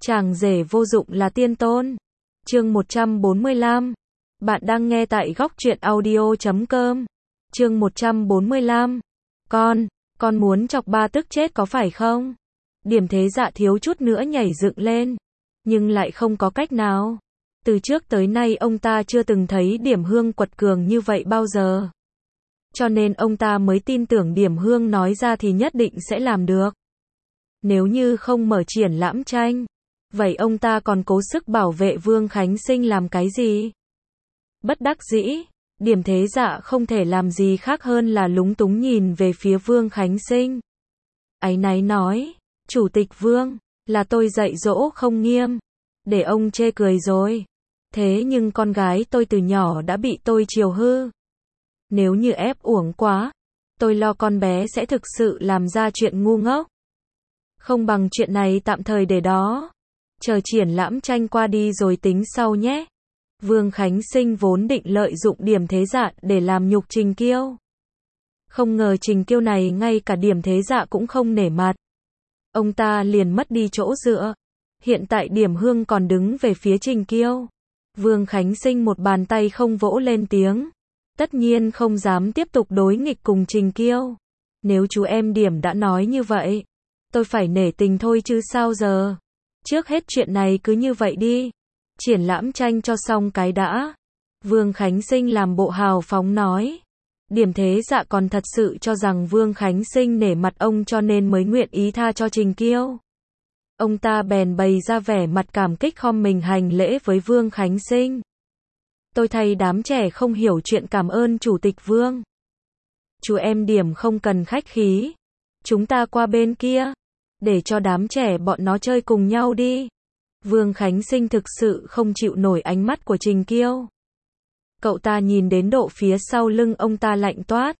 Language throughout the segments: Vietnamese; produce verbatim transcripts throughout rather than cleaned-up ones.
Chàng rể vô dụng là tiên tôn. Chương một trăm bốn mươi lăm. Bạn đang nghe tại góc truyện audio chấm com. Chương một trăm bốn mươi lăm. Con, con muốn chọc ba tức chết có phải không? Điểm Thế Dạ thiếu chút nữa nhảy dựng lên, nhưng lại không có cách nào. Từ trước tới nay ông ta chưa từng thấy Điểm Hương quật cường như vậy bao giờ. Cho nên ông ta mới tin tưởng Điểm Hương nói ra thì nhất định sẽ làm được. Nếu như không mở triển lãm tranh, vậy ông ta còn cố sức bảo vệ Vương Khánh Sinh làm cái gì? Bất đắc dĩ, Điểm Thế Dạ không thể làm gì khác hơn là lúng túng nhìn về phía Vương Khánh Sinh. Áy náy nói, Chủ tịch Vương, là tôi dạy dỗ không nghiêm, để ông chê cười rồi. Thế nhưng con gái tôi từ nhỏ đã bị tôi chiều hư. Nếu như ép uổng quá, tôi lo con bé sẽ thực sự làm ra chuyện ngu ngốc. Không bằng chuyện này tạm thời để đó. Chờ triển lãm tranh qua đi rồi tính sau nhé. Vương Khánh Sinh vốn định lợi dụng Điểm Thế Dạ để làm nhục Trình Kiêu. Không ngờ Trình Kiêu này ngay cả Điểm Thế Dạ cũng không nể mặt. Ông ta liền mất đi chỗ dựa. Hiện tại Điểm Hương còn đứng về phía Trình Kiêu. Vương Khánh Sinh một bàn tay không vỗ lên tiếng. Tất nhiên không dám tiếp tục đối nghịch cùng Trình Kiêu. Nếu chú em Điểm đã nói như vậy, tôi phải nể tình thôi chứ sao giờ. Trước hết chuyện này cứ như vậy đi. Triển lãm tranh cho xong cái đã. Vương Khánh Sinh làm bộ hào phóng nói. Điểm Thế Dạ còn thật sự cho rằng Vương Khánh Sinh nể mặt ông cho nên mới nguyện ý tha cho Trình Kiêu. Ông ta bèn bày ra vẻ mặt cảm kích khom mình hành lễ với Vương Khánh Sinh. Tôi thay đám trẻ không hiểu chuyện cảm ơn Chủ tịch Vương. Chú em Điểm không cần khách khí. Chúng ta qua bên kia. Để cho đám trẻ bọn nó chơi cùng nhau đi. Vương Khánh Sinh thực sự không chịu nổi ánh mắt của Trình Kiêu. Cậu ta nhìn đến độ phía sau lưng ông ta lạnh toát.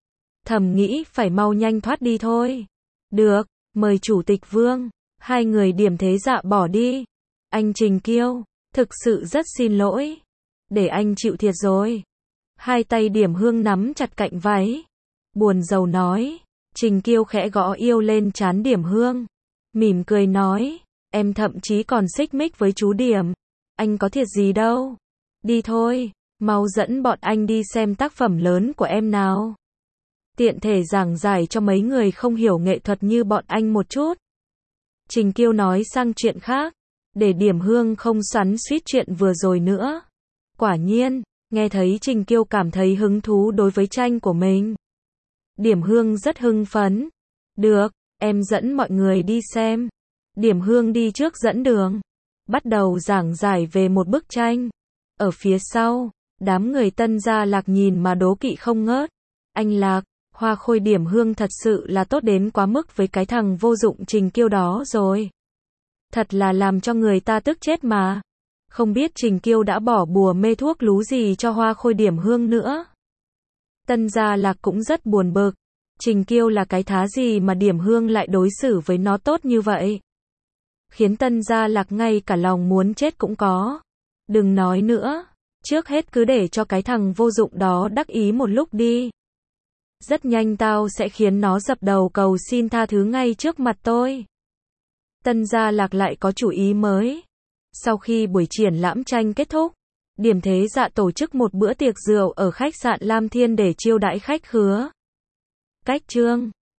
Thầm nghĩ phải mau nhanh thoát đi thôi. Được, mời Chủ tịch Vương. Hai người Điểm Thế Dạ bỏ đi. Anh Trình Kiêu, thực sự rất xin lỗi. Để anh chịu thiệt rồi. Hai tay Điểm Hương nắm chặt cạnh váy. Buồn rầu nói. Trình Kiêu khẽ gõ yêu lên trán Điểm Hương. Mỉm cười nói. Em thậm chí còn xích mích với chú Điểm. Anh có thiệt gì đâu. Đi thôi, mau dẫn bọn anh đi xem tác phẩm lớn của em nào. Tiện thể giảng giải cho mấy người không hiểu nghệ thuật như bọn anh một chút. Trình Kiêu nói sang chuyện khác. Để Điểm Hương không xoắn xuýt chuyện vừa rồi nữa. Quả nhiên, nghe thấy Trình Kiêu cảm thấy hứng thú đối với tranh của mình. Điểm Hương rất hưng phấn. Được, em dẫn mọi người đi xem. Điểm Hương đi trước dẫn đường. Bắt đầu giảng giải về một bức tranh. Ở phía sau, đám người Tân Gia Lạc nhìn mà đố kỵ không ngớt. Anh Lạc, Hoa Khôi Điểm Hương thật sự là tốt đến quá mức với cái thằng vô dụng Trình Kiêu đó rồi. Thật là làm cho người ta tức chết mà. Không biết Trình Kiêu đã bỏ bùa mê thuốc lú gì cho Hoa Khôi Điểm Hương nữa. Tân Gia Lạc cũng rất buồn bực. Trình Kiêu là cái thá gì mà Điểm Hương lại đối xử với nó tốt như vậy. Khiến Tân Gia Lạc ngay cả lòng muốn chết cũng có. Đừng nói nữa. Trước hết cứ để cho cái thằng vô dụng đó đắc ý một lúc đi. Rất nhanh tao sẽ khiến nó dập đầu cầu xin tha thứ ngay trước mặt tôi. Tân Gia Lạc lại có chủ ý mới. Sau khi buổi triển lãm tranh kết thúc, Điểm Thế Dạ tổ chức một bữa tiệc rượu ở khách sạn Lam Thiên để chiêu đãi khách khứa. Cách chương